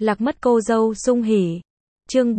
Lạc mất cô dâu sung hỉ. Chương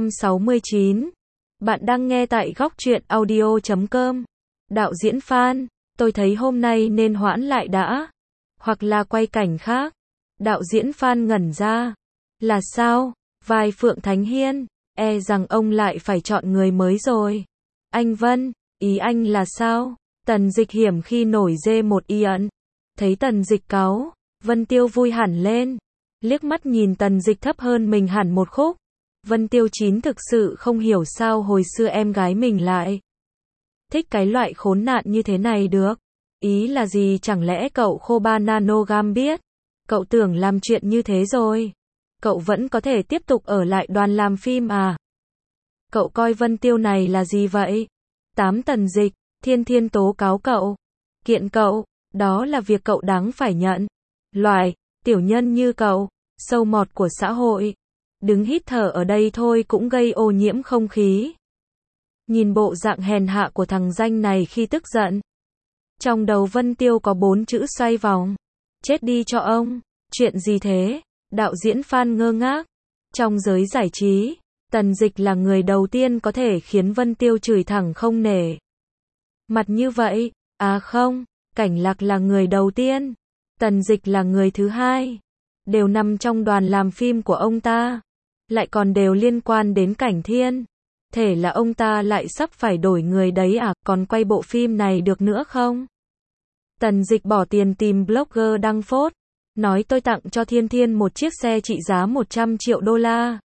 469. Bạn đang nghe tại góc truyện audio.com. Đạo diễn Phan, tôi thấy hôm nay nên hoãn lại đã. Hoặc là quay cảnh khác. Đạo diễn Phan ngẩn ra. Là sao? Vai Phượng Thánh Hiên, e rằng ông lại phải chọn người mới rồi. Anh Vân, ý anh là sao? Tần Dịch hiểm khi nổi dê một y ẩn. Thấy Tần Dịch cáu, Vân Tiêu vui hẳn lên. Liếc mắt nhìn Tần Dịch thấp hơn mình hẳn một khúc. Vân Tiêu Chín thực sự không hiểu sao hồi xưa em gái mình lại thích cái loại khốn nạn như thế này được. Ý là gì, chẳng lẽ cậu khô ba nanogam biết? Cậu tưởng làm chuyện như thế rồi. Cậu vẫn có thể tiếp tục ở lại đoàn làm phim à? Cậu coi Vân Tiêu này là gì vậy? 8 Tần Dịch, Thiên Thiên tố cáo cậu. Kiện cậu, đó là việc cậu đáng phải nhận. Loại, tiểu nhân như cậu, sâu mọt của xã hội. Đứng hít thở ở đây thôi cũng gây ô nhiễm không khí. Nhìn bộ dạng hèn hạ của thằng danh này khi tức giận. Trong đầu Vân Tiêu có 4 chữ xoay vòng. Chết đi cho ông. Chuyện gì thế? Đạo diễn Phan ngơ ngác. Trong giới giải trí, Tần Dịch là người đầu tiên có thể khiến Vân Tiêu chửi thẳng không nể mặt như vậy. À không, Cảnh Lạc là người đầu tiên. Tần Dịch là người thứ hai. Đều nằm trong đoàn làm phim của ông ta. Lại còn đều liên quan đến Cảnh Thiên. Thể là ông ta lại sắp phải đổi người đấy à, còn quay bộ phim này được nữa không? Tần Dịch bỏ tiền tìm blogger đăng phốt. Nói tôi tặng cho Thiên Thiên một chiếc xe trị giá 100 triệu đô la.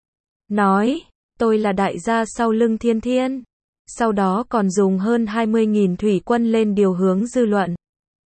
Nói, tôi là đại gia sau lưng Thiên Thiên. Sau đó còn dùng hơn 20.000 thủy quân lên điều hướng dư luận.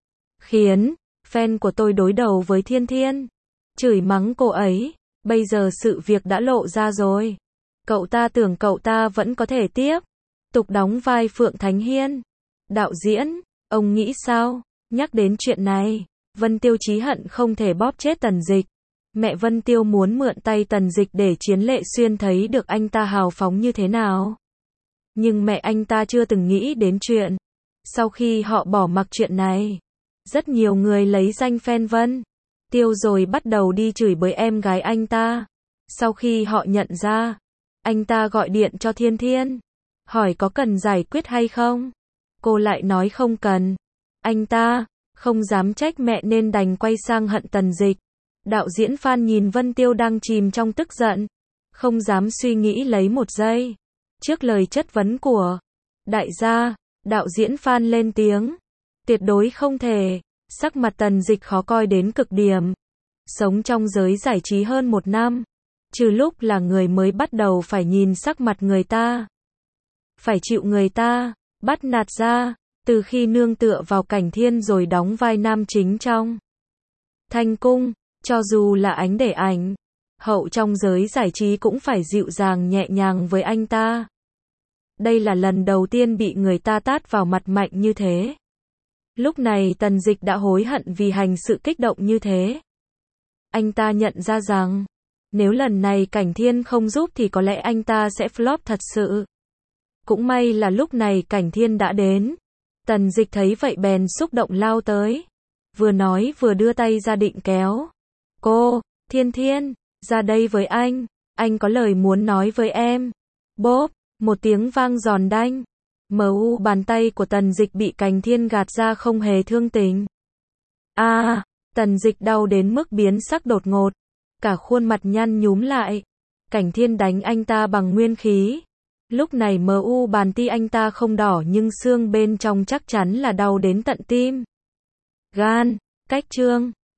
Khiến fan của tôi đối đầu với Thiên Thiên. Chửi mắng cô ấy. Bây giờ sự việc đã lộ ra rồi. Cậu ta tưởng cậu ta vẫn có thể tiếp tục đóng vai Phượng Thánh Hiên. Đạo diễn, ông nghĩ sao? Nhắc đến chuyện này, Vân Tiêu chí hận không thể bóp chết Tần Dịch. Mẹ Vân Tiêu muốn mượn tay Tần Dịch để Chiến Lệ Xuyên thấy được anh ta hào phóng như thế nào. Nhưng mẹ anh ta chưa từng nghĩ đến chuyện. Sau khi họ bỏ mặc chuyện này, rất nhiều người lấy danh fan Vân Tiêu rồi bắt đầu đi chửi bới em gái anh ta. Sau khi họ nhận ra, anh ta gọi điện cho Thiên Thiên. Hỏi có cần giải quyết hay không? Cô lại nói không cần. Anh ta không dám trách mẹ nên đành quay sang hận Tần Dịch. Đạo diễn Phan nhìn Vân Tiêu đang chìm trong tức giận. Không dám suy nghĩ lấy một giây. Trước lời chất vấn của đại gia, đạo diễn Phan lên tiếng. Tuyệt đối không thể. Sắc mặt Tần Dịch khó coi đến cực điểm. Sống trong giới giải trí hơn 1 năm. Trừ lúc là người mới bắt đầu phải nhìn sắc mặt người ta. Phải chịu người ta bắt nạt ra. Từ khi nương tựa vào Cảnh Thiên rồi đóng vai nam chính trong Thanh Cung. Cho dù là Ánh Để Ảnh hậu trong giới giải trí cũng phải dịu dàng nhẹ nhàng với anh ta. Đây là lần đầu tiên bị người ta tát vào mặt mạnh như thế. Lúc này Tần Dịch đã hối hận vì hành sự kích động như thế. Anh ta nhận ra rằng, nếu lần này Cảnh Thiên không giúp thì có lẽ anh ta sẽ flop thật sự. Cũng may là lúc này Cảnh Thiên đã đến. Tần Dịch thấy vậy bèn xúc động lao tới. Vừa nói vừa đưa tay ra định kéo. Cô, Thiên Thiên, ra đây với anh có lời muốn nói với em. Bốp, một tiếng vang giòn đanh. Bàn tay của Tần Dịch bị Cảnh Thiên gạt ra không hề thương tình. Tần Dịch đau đến mức biến sắc đột ngột. Cả khuôn mặt nhăn nhúm lại. Cảnh Thiên đánh anh ta bằng nguyên khí. Lúc này bàn ti anh ta không đỏ nhưng xương bên trong chắc chắn là đau đến tận tim gan. Cách chương